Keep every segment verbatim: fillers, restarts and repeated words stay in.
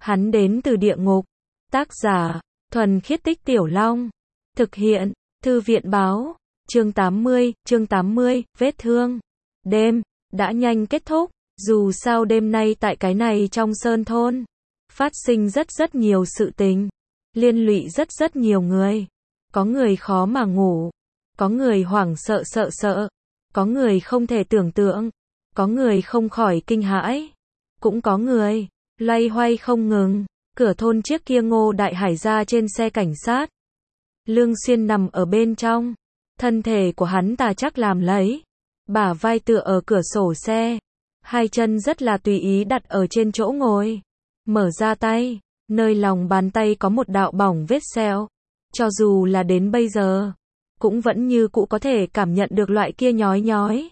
Hắn đến từ địa ngục. Tác giả, Thuần Khiết Tích Tiểu Long. Thực hiện, Thư viện báo. Chương tám mươi, chương tám mươi, vết thương. Đêm, đã nhanh kết thúc. Dù sao đêm nay tại cái này trong sơn thôn, phát sinh rất rất nhiều sự tình. Liên lụy rất rất nhiều người. Có người khó mà ngủ. Có người hoảng sợ sợ sợ. Có người không thể tưởng tượng. Có người không khỏi kinh hãi. Cũng có người loay hoay không ngừng. Cửa thôn chiếc kia Ngô Đại Hải ra trên xe cảnh sát. Lương Xuyên nằm ở bên trong. Thân thể của hắn ta chắc làm lấy. Bả vai tựa ở cửa sổ xe. Hai chân rất là tùy ý đặt ở trên chỗ ngồi. Mở ra tay. Nơi lòng bàn tay có một đạo bỏng vết sẹo. Cho dù là đến bây giờ, cũng vẫn như cũ có thể cảm nhận được loại kia nhói nhói.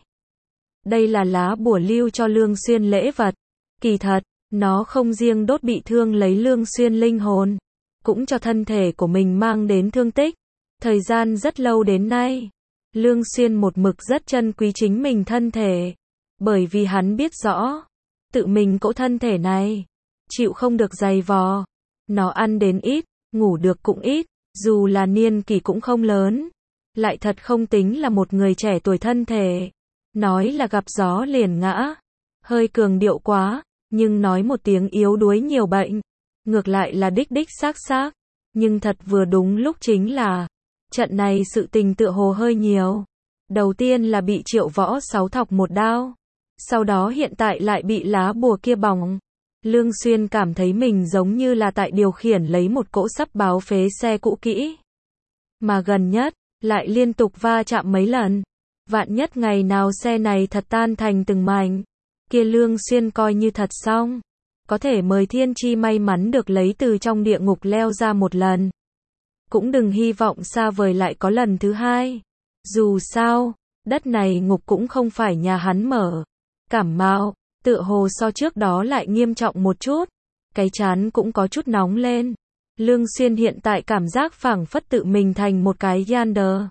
Đây là lá bùa lưu cho Lương Xuyên lễ vật. Kỳ thật, nó không riêng đốt bị thương lấy Lương Xuyên linh hồn, cũng cho thân thể của mình mang đến thương tích. Thời gian rất lâu đến nay, Lương Xuyên một mực rất trân quý chính mình thân thể. Bởi vì hắn biết rõ, tự mình cỗ thân thể này, chịu không được dày vò. Nó ăn đến ít, ngủ được cũng ít, dù là niên kỷ cũng không lớn. Lại thật không tính là một người trẻ tuổi thân thể. Nói là gặp gió liền ngã. Hơi cường điệu quá, nhưng nói một tiếng yếu đuối nhiều bệnh. Ngược lại là đích đích xác xác. Nhưng thật vừa đúng lúc chính là, trận này sự tình tựa hồ hơi nhiều. Đầu tiên là bị Triệu Võ Sáu thọc một đao. Sau đó hiện tại lại bị lá bùa kia bỏng. Lương Xuyên cảm thấy mình giống như là tại điều khiển lấy một cỗ sắp báo phế xe cũ kỹ. Mà gần nhất, lại liên tục va chạm mấy lần. Vạn nhất ngày nào xe này thật tan thành từng mảnh, kia Lương Xuyên coi như thật xong. Có thể mời thiên chi may mắn được lấy từ trong địa ngục leo ra một lần. Cũng đừng hy vọng xa vời lại có lần thứ hai. Dù sao, đất này ngục cũng không phải nhà hắn mở. Cảm mạo, tựa hồ so trước đó lại nghiêm trọng một chút. Cái trán cũng có chút nóng lên. Lương Xuyên hiện tại cảm giác phảng phất tự mình thành một cái Yander.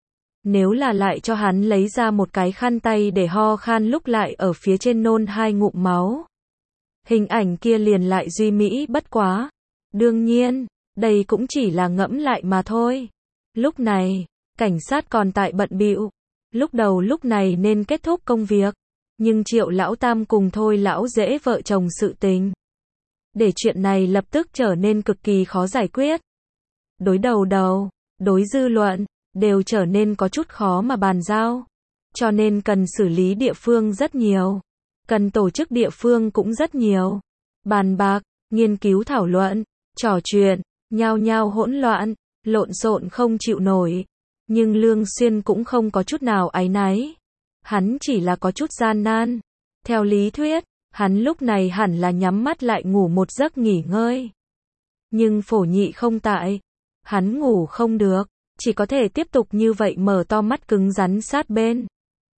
Nếu là lại cho hắn lấy ra một cái khăn tay để ho khan lúc lại ở phía trên nôn hai ngụm máu. Hình ảnh kia liền lại duy mỹ bất quá. Đương nhiên, đây cũng chỉ là ngẫm lại mà thôi. Lúc này, cảnh sát còn tại bận bịu. Lúc đầu lúc này nên kết thúc công việc. Nhưng Triệu Lão Tam cùng Thôi Lão Dễ vợ chồng sự tình. Để chuyện này lập tức trở nên cực kỳ khó giải quyết. Đối đầu đầu, đối dư luận, đều trở nên có chút khó mà bàn giao. Cho nên cần xử lý địa phương rất nhiều. Cần tổ chức địa phương cũng rất nhiều. Bàn bạc, nghiên cứu thảo luận, trò chuyện, nhao nhao hỗn loạn, lộn xộn không chịu nổi. Nhưng Lương Xuyên cũng không có chút nào áy náy. Hắn chỉ là có chút gian nan. Theo lý thuyết, hắn lúc này hẳn là nhắm mắt lại ngủ một giấc nghỉ ngơi. Nhưng Phổ Nhị không tại. Hắn ngủ không được, chỉ có thể tiếp tục như vậy mở to mắt cứng rắn sát bên.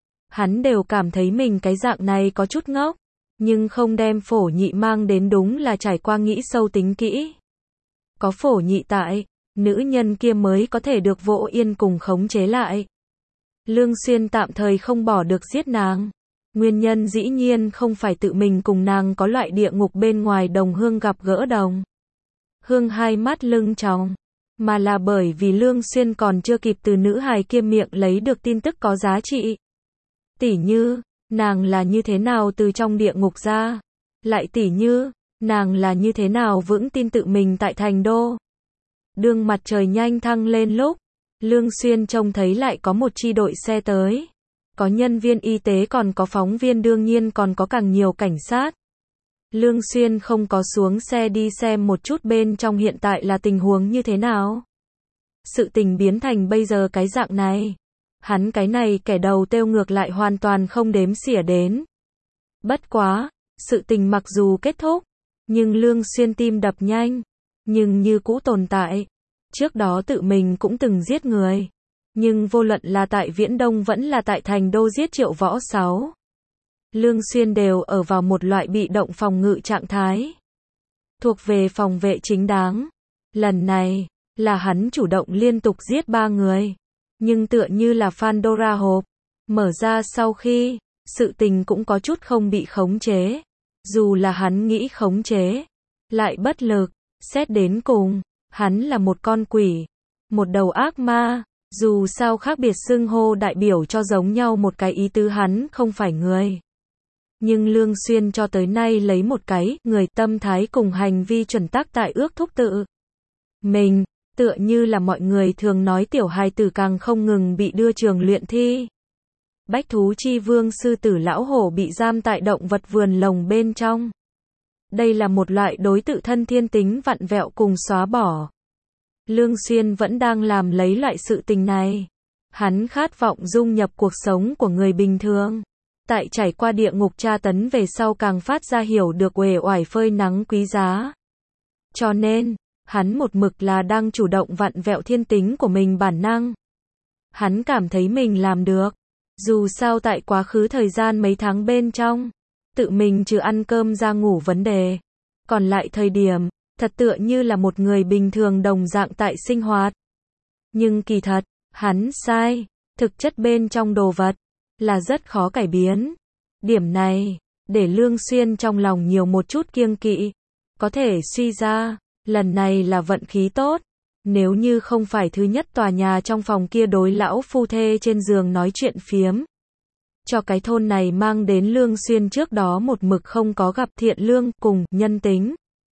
Hắn đều cảm thấy mình cái dạng này có chút ngốc, nhưng không đem Phổ Nhị mang đến đúng là trải qua nghĩ sâu tính kỹ. Có Phổ Nhị tại, nữ nhân kia mới có thể được Vỗ Yên cùng khống chế lại. Lương Xuyên tạm thời không bỏ được giết nàng. Nguyên nhân dĩ nhiên không phải tự mình cùng nàng có loại địa ngục bên ngoài đồng hương gặp gỡ đồng hương hai mắt lưng tròng, mà là bởi vì Lương Xuyên còn chưa kịp từ nữ hài kia miệng lấy được tin tức có giá trị. Tỉ như, nàng là như thế nào từ trong địa ngục ra. Lại tỉ như, nàng là như thế nào vững tin tự mình tại thành đô. Đương mặt trời nhanh thăng lên lúc, Lương Xuyên trông thấy lại có một chi đội xe tới. Có nhân viên y tế còn có phóng viên đương nhiên còn có càng nhiều cảnh sát. Lương Xuyên không có xuống xe đi xem một chút bên trong hiện tại là tình huống như thế nào. Sự tình biến thành bây giờ cái dạng này. Hắn cái này kẻ đầu têu ngược lại hoàn toàn không đếm xỉa đến. Bất quá, sự tình mặc dù kết thúc, nhưng Lương Xuyên tim đập nhanh, nhưng như cũ tồn tại. Trước đó tự mình cũng từng giết người. Nhưng vô luận là tại Viễn Đông vẫn là tại thành đô giết Triệu Võ Sáu, Lương Xuyên đều ở vào một loại bị động phòng ngự trạng thái. Thuộc về phòng vệ chính đáng. Lần này, là hắn chủ động liên tục giết ba người. Nhưng tựa như là Pandora hộp, mở ra sau khi, sự tình cũng có chút không bị khống chế. Dù là hắn nghĩ khống chế, lại bất lực. Xét đến cùng, hắn là một con quỷ, một đầu ác ma. Dù sao khác biệt xưng hô đại biểu cho giống nhau một cái ý tứ, hắn không phải người. Nhưng Lương Xuyên cho tới nay lấy một cái người tâm thái cùng hành vi chuẩn tắc tại ước thúc tự mình, tựa như là mọi người thường nói tiểu hài tử càng không ngừng bị đưa trường luyện thi. Bách thú chi vương sư tử lão hổ bị giam tại động vật vườn lồng bên trong. Đây là một loại đối tự thân thiên tính vặn vẹo cùng xóa bỏ. Lương Xuyên vẫn đang làm lấy loại sự tình này. Hắn khát vọng dung nhập cuộc sống của người bình thường. Tại trải qua địa ngục tra tấn về sau càng phát ra hiểu được uể oải phơi nắng quý giá. Cho nên, hắn một mực là đang chủ động vặn vẹo thiên tính của mình bản năng. Hắn cảm thấy mình làm được. Dù sao tại quá khứ thời gian mấy tháng bên trong, tự mình trừ ăn cơm ra ngủ vấn đề. Còn lại thời điểm, thật tựa như là một người bình thường đồng dạng tại sinh hoạt. Nhưng kỳ thật, hắn sai. Thực chất bên trong đồ vật là rất khó cải biến. Điểm này, để Lương Xuyên trong lòng nhiều một chút kiêng kỵ. Có thể suy ra, lần này là vận khí tốt. Nếu như không phải thứ nhất tòa nhà trong phòng kia đối lão phu thê trên giường nói chuyện phiếm, cho cái thôn này mang đến Lương Xuyên trước đó một mực không có gặp thiện lương cùng nhân tính.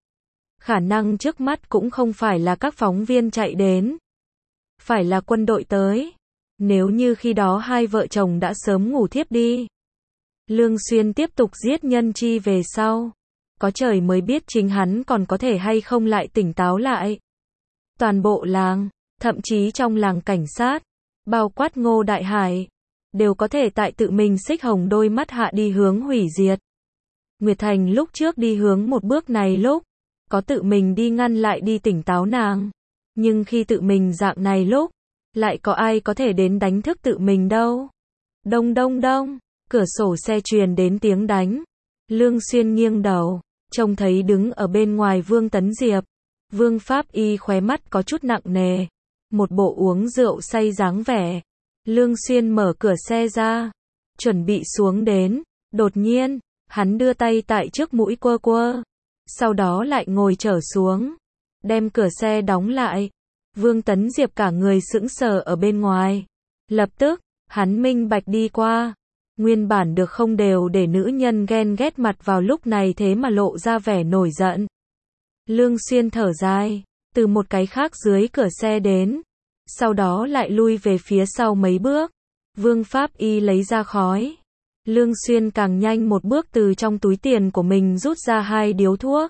Khả năng trước mắt cũng không phải là các phóng viên chạy đến, phải là quân đội tới. Nếu như khi đó hai vợ chồng đã sớm ngủ thiếp đi, Lương Xuyên tiếp tục giết nhân chi về sau, có trời mới biết chính hắn còn có thể hay không lại tỉnh táo lại. Toàn bộ làng, thậm chí trong làng cảnh sát, bao quát Ngô Đại Hải, đều có thể tại tự mình xích hồng đôi mắt hạ đi hướng hủy diệt. Nguyệt Thành lúc trước đi hướng một bước này lúc, có tự mình đi ngăn lại đi tỉnh táo nàng. Nhưng khi tự mình dạng này lúc, lại có ai có thể đến đánh thức tự mình đâu. Đông đông đông, cửa sổ xe truyền đến tiếng đánh. Lương Xuyên nghiêng đầu, trông thấy đứng ở bên ngoài Vương Tấn Diệp. Vương Pháp Y khóe mắt có chút nặng nề, một bộ uống rượu say dáng vẻ. Lương Xuyên mở cửa xe ra, chuẩn bị xuống đến, đột nhiên, hắn đưa tay tại trước mũi quơ quơ, sau đó lại ngồi trở xuống, đem cửa xe đóng lại. Vương Tấn Diệp cả người sững sờ ở bên ngoài. Lập tức, hắn minh bạch đi qua. Nguyên bản được không đều để nữ nhân ghen ghét mặt vào lúc này thế mà lộ ra vẻ nổi giận. Lương Xuyên thở dài, từ một cái khác dưới cửa xe đến, sau đó lại lui về phía sau mấy bước. Vương Pháp Y lấy ra khói. Lương Xuyên càng nhanh một bước từ trong túi tiền của mình rút ra hai điếu thuốc,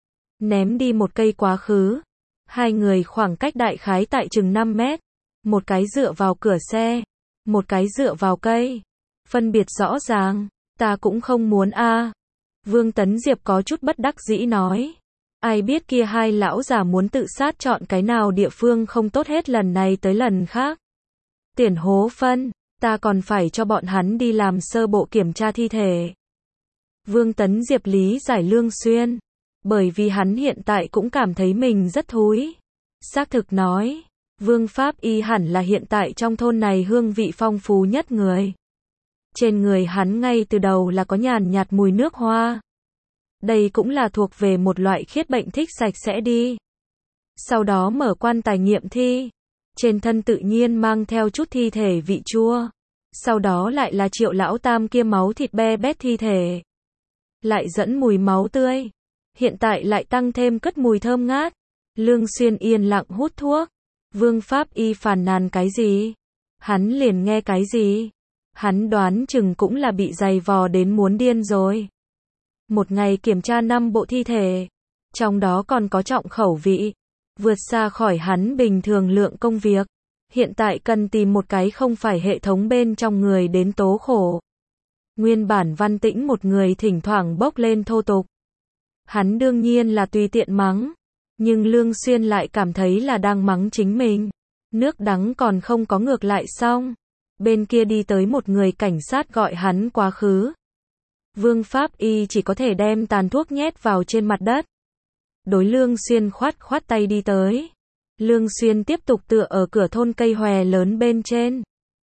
ném đi một cây quá khứ. Hai người khoảng cách đại khái tại chừng năm mét, một cái dựa vào cửa xe, một cái dựa vào cây. Phân biệt rõ ràng, ta cũng không muốn a. Vương Tấn Diệp có chút bất đắc dĩ nói. Ai biết kia hai lão già muốn tự sát chọn cái nào địa phương không tốt hết lần này tới lần khác. Tiền hố phân, ta còn phải cho bọn hắn đi làm sơ bộ kiểm tra thi thể. Vương Tấn Diệp lý giải Lương Xuyên, bởi vì hắn hiện tại cũng cảm thấy mình rất thúi. Xác thực nói, Vương Pháp Y hẳn là hiện tại trong thôn này hương vị phong phú nhất người. Trên người hắn ngay từ đầu là có nhàn nhạt mùi nước hoa. Đây cũng là thuộc về một loại khiết bệnh thích sạch sẽ đi. Sau đó mở quan tài nghiệm thi. Trên thân tự nhiên mang theo chút thi thể vị chua. Sau đó lại là Triệu lão tam kia máu thịt be bét thi thể. Lại dẫn mùi máu tươi. Hiện tại lại tăng thêm cất mùi thơm ngát. Lương Xuyên yên lặng hút thuốc. Vương Pháp Y phàn nàn cái gì? Hắn liền nghe cái gì? Hắn đoán chừng cũng là bị dày vò đến muốn điên rồi. Một ngày kiểm tra năm bộ thi thể, trong đó còn có trọng khẩu vị, vượt xa khỏi hắn bình thường lượng công việc. Hiện tại cần tìm một cái không phải hệ thống bên trong người đến tố khổ. Nguyên bản Văn Tĩnh một người thỉnh thoảng bốc lên thô tục. Hắn đương nhiên là tùy tiện mắng, nhưng Lương Xuyên lại cảm thấy là đang mắng chính mình. Nước đắng còn không có ngược lại xong. Bên kia đi tới một người cảnh sát gọi hắn quá khứ. Vương Pháp Y chỉ có thể đem tàn thuốc nhét vào trên mặt đất. Đối Lương Xuyên khoát khoát tay đi tới. Lương Xuyên tiếp tục tựa ở cửa thôn cây hòe lớn bên trên.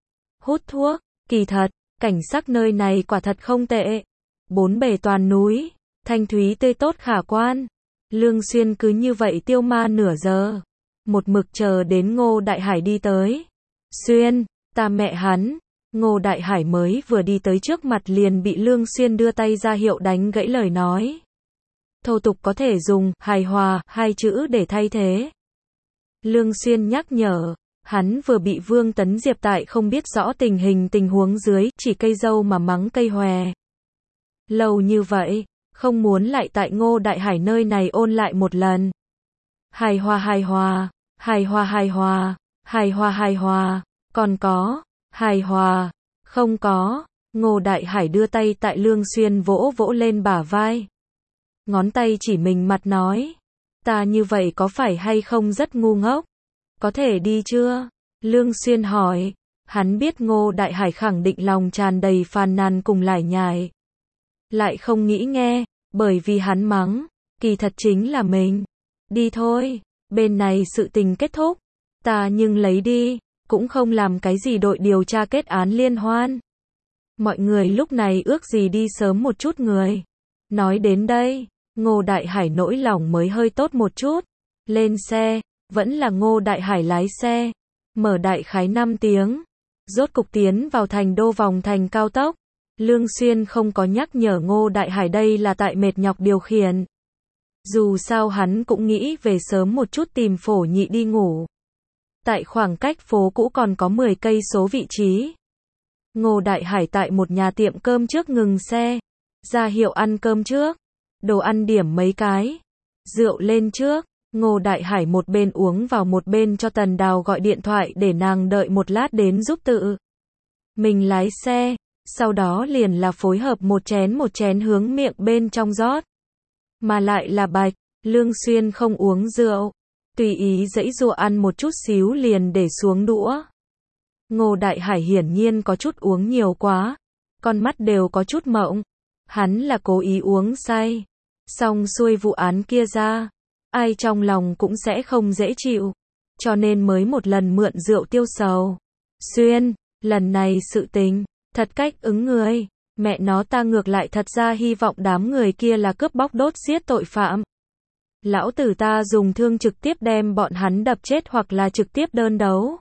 Hút thuốc, kỳ thật, cảnh sắc nơi này quả thật không tệ. Bốn bề toàn núi, thanh thúy tươi tốt khả quan. Lương Xuyên cứ như vậy tiêu ma nửa giờ. Một mực chờ đến Ngô Đại Hải đi tới. Xuyên, ta mẹ hắn. Ngô Đại Hải mới vừa đi tới trước mặt liền bị Lương Xuyên đưa tay ra hiệu đánh gãy lời nói. Thô tục có thể dùng hài hòa hai chữ để thay thế. Lương Xuyên nhắc nhở, hắn vừa bị Vương Tấn Diệp tại không biết rõ tình hình tình huống dưới, chỉ cây dâu mà mắng cây hòe. Lâu như vậy, không muốn lại tại Ngô Đại Hải nơi này ôn lại một lần. Hài hòa hài hòa, hài hòa hài hòa, hài hòa hài hòa, còn có, hài hòa, không có. Ngô Đại Hải đưa tay tại Lương Xuyên vỗ vỗ lên bả vai. Ngón tay chỉ mình mặt nói, ta như vậy có phải hay không rất ngu ngốc? Có thể đi chưa? Lương Xuyên hỏi, hắn biết Ngô Đại Hải khẳng định lòng tràn đầy phàn nàn cùng lải nhải. Lại không nghĩ nghe, bởi vì hắn mắng, kỳ thật chính là mình. Đi thôi, bên này sự tình kết thúc, ta nhưng lấy đi, cũng không làm cái gì đội điều tra kết án liên hoan. Mọi người lúc này ước gì đi sớm một chút người. Nói đến đây, Ngô Đại Hải nỗi lòng mới hơi tốt một chút. Lên xe, vẫn là Ngô Đại Hải lái xe. Mở đại khái năm tiếng. Rốt cục tiến vào thành đô vòng thành cao tốc. Lương Xuyên không có nhắc nhở Ngô Đại Hải đây là tại mệt nhọc điều khiển. Dù sao hắn cũng nghĩ về sớm một chút tìm Phổ Nhị đi ngủ. Tại khoảng cách phố cũ còn có mười cây số vị trí. Ngô Đại Hải tại một nhà tiệm cơm trước ngừng xe. Ra hiệu ăn cơm trước. Đồ ăn điểm mấy cái. Rượu lên trước. Ngô Đại Hải một bên uống vào một bên cho Tần Đào gọi điện thoại để nàng đợi một lát đến giúp tự. Mình lái xe. Sau đó liền là phối hợp một chén một chén hướng miệng bên trong rót. Mà lại là bạch. Lương Xuyên không uống rượu. Tùy ý dãy dụa ăn một chút xíu liền để xuống đũa. Ngô Đại Hải hiển nhiên có chút uống nhiều quá. Con mắt đều có chút mộng. Hắn là cố ý uống say. Xong xuôi vụ án kia ra. Ai trong lòng cũng sẽ không dễ chịu. Cho nên mới một lần mượn rượu tiêu sầu. Xuyên, lần này sự tình, thật cách ứng người. Mẹ nó ta ngược lại thật ra hy vọng đám người kia là cướp bóc đốt giết tội phạm. Lão tử ta dùng thương trực tiếp đem bọn hắn đập chết hoặc là trực tiếp đơn đấu.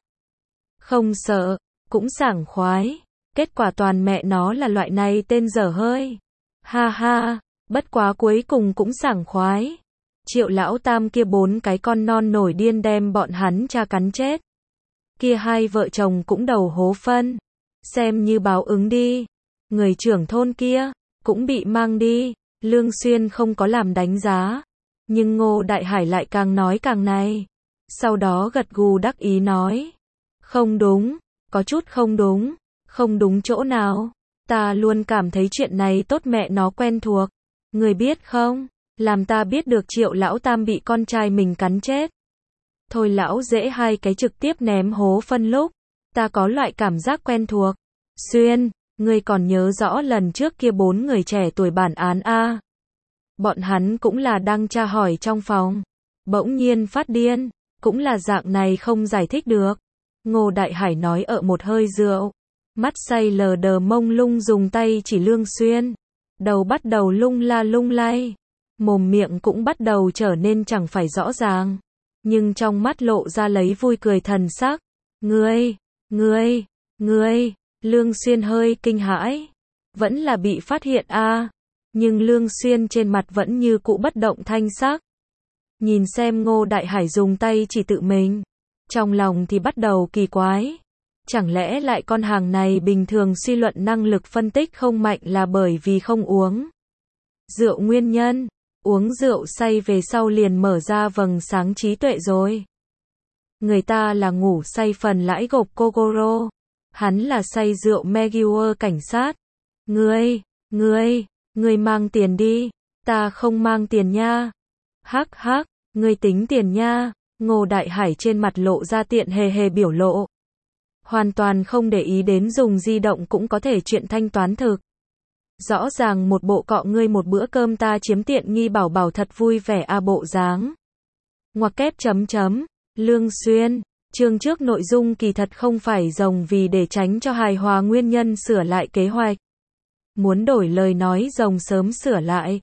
Không sợ, cũng sảng khoái. Kết quả toàn mẹ nó là loại này tên dở hơi. Ha ha, bất quá cuối cùng cũng sảng khoái. Triệu lão tam kia bốn cái con non nổi điên đem bọn hắn cha cắn chết. Kia hai vợ chồng cũng đầu hố phân. Xem như báo ứng đi. Người trưởng thôn kia, cũng bị mang đi. Lương Xuyên không có làm đánh giá. Nhưng Ngô Đại Hải lại càng nói càng này. Sau đó gật gù đắc ý nói. Không đúng, có chút không đúng. Không đúng chỗ nào. Ta luôn cảm thấy chuyện này tốt mẹ nó quen thuộc. Người biết không? Làm ta biết được Triệu lão tam bị con trai mình cắn chết. Thôi lão dễ hai cái trực tiếp ném hố phân lúc. Ta có loại cảm giác quen thuộc. Xuyên, ngươi còn nhớ rõ lần trước kia bốn người trẻ tuổi bản án a? Bọn hắn cũng là đang tra hỏi trong phòng. Bỗng nhiên phát điên. Cũng là dạng này không giải thích được. Ngô Đại Hải nói ở một hơi rượu. Mắt say lờ đờ mông lung dùng tay chỉ Lương Xuyên. Đầu bắt đầu lung la lung lay. Mồm miệng cũng bắt đầu trở nên chẳng phải rõ ràng. Nhưng trong mắt lộ ra lấy vui cười thần sắc. Ngươi, ngươi, ngươi, Lương Xuyên hơi kinh hãi. Vẫn là bị phát hiện a à. Nhưng Lương Xuyên trên mặt vẫn như cũ bất động thanh sắc. Nhìn xem Ngô Đại Hải dùng tay chỉ tự mình. Trong lòng thì bắt đầu kỳ quái. Chẳng lẽ lại con hàng này bình thường suy luận năng lực phân tích không mạnh là bởi vì không uống rượu nguyên nhân. Uống rượu say về sau liền mở ra vầng sáng trí tuệ rồi. Người ta là ngủ say phần lãi gộp Kogoro. Hắn là say rượu Megiwer cảnh sát. Ngươi, ngươi, ngươi mang tiền đi. Ta không mang tiền nha. Hắc hắc, ngươi tính tiền nha. Ngô Đại Hải trên mặt lộ ra tiện hề hề biểu lộ. Hoàn toàn không để ý đến dùng di động cũng có thể chuyện thanh toán thực. Rõ ràng một bộ cọ ngươi một bữa cơm ta chiếm tiện nghi bảo bảo thật vui vẻ a à bộ dáng. Ngoặc kép chấm chấm. Lương Xuyên. Chương trước nội dung kỳ thật không phải rồng vì để tránh cho hài hòa nguyên nhân sửa lại kế hoạch. Muốn đổi lời nói rồng sớm sửa lại.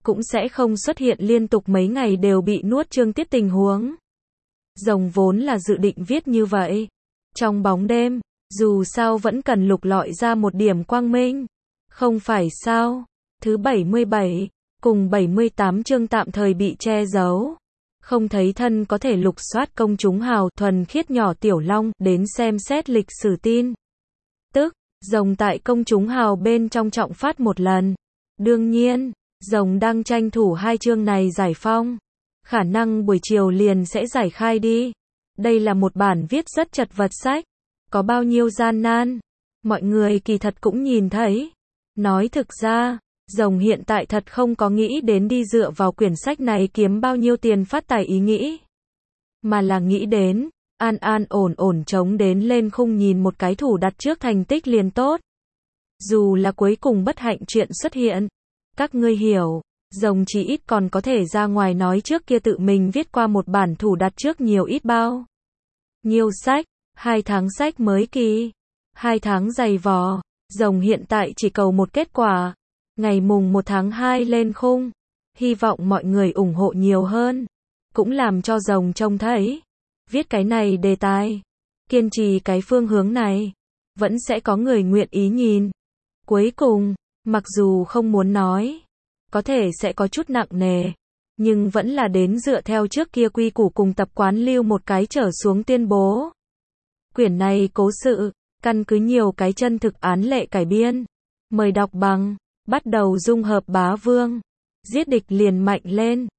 cũng sẽ không xuất hiện liên tục mấy ngày đều bị nuốt chương tiếp tình huống. Rồng vốn là dự định viết như vậy. Trong bóng đêm, dù sao vẫn cần lục lọi ra một điểm quang minh. Không phải sao? Thứ bảy mươi bảy, cùng bảy mươi tám chương tạm thời bị che giấu. Không thấy thân có thể lục soát công chúng hào thuần khiết nhỏ Tiểu Long đến xem xét lịch sử tin. Tức, rồng tại công chúng hào bên trong trọng phát một lần. Đương nhiên, rồng đang tranh thủ hai chương này giải phong. Khả năng buổi chiều liền sẽ giải khai đi. Đây là một bản viết rất chật vật sách. Có bao nhiêu gian nan. Mọi người kỳ thật cũng nhìn thấy. Nói thực ra, rồng hiện tại thật không có nghĩ đến đi dựa vào quyển sách này kiếm bao nhiêu tiền phát tài ý nghĩ. Mà là nghĩ đến, an an ổn ổn chống đến lên khung nhìn một cái thủ đặt trước thành tích liền tốt. Dù là cuối cùng bất hạnh chuyện xuất hiện. Các ngươi hiểu, rồng chỉ ít còn có thể ra ngoài nói trước kia tự mình viết qua một bản thủ đặt trước nhiều ít bao. Nhiều sách, hai tháng sách mới kỳ, hai tháng dày vò, rồng hiện tại chỉ cầu một kết quả. Ngày mùng một tháng hai lên khung, hy vọng mọi người ủng hộ nhiều hơn. Cũng làm cho rồng trông thấy, viết cái này đề tài, kiên trì cái phương hướng này, vẫn sẽ có người nguyện ý nhìn. Cuối cùng, mặc dù không muốn nói, có thể sẽ có chút nặng nề, nhưng vẫn là đến dựa theo trước kia quy củ cùng tập quán lưu một cái trở xuống tuyên bố. Quyển này cố sự, căn cứ nhiều cái chân thực án lệ cải biên. Mời đọc bằng, bắt đầu dung hợp bá vương, giết địch liền mạnh lên.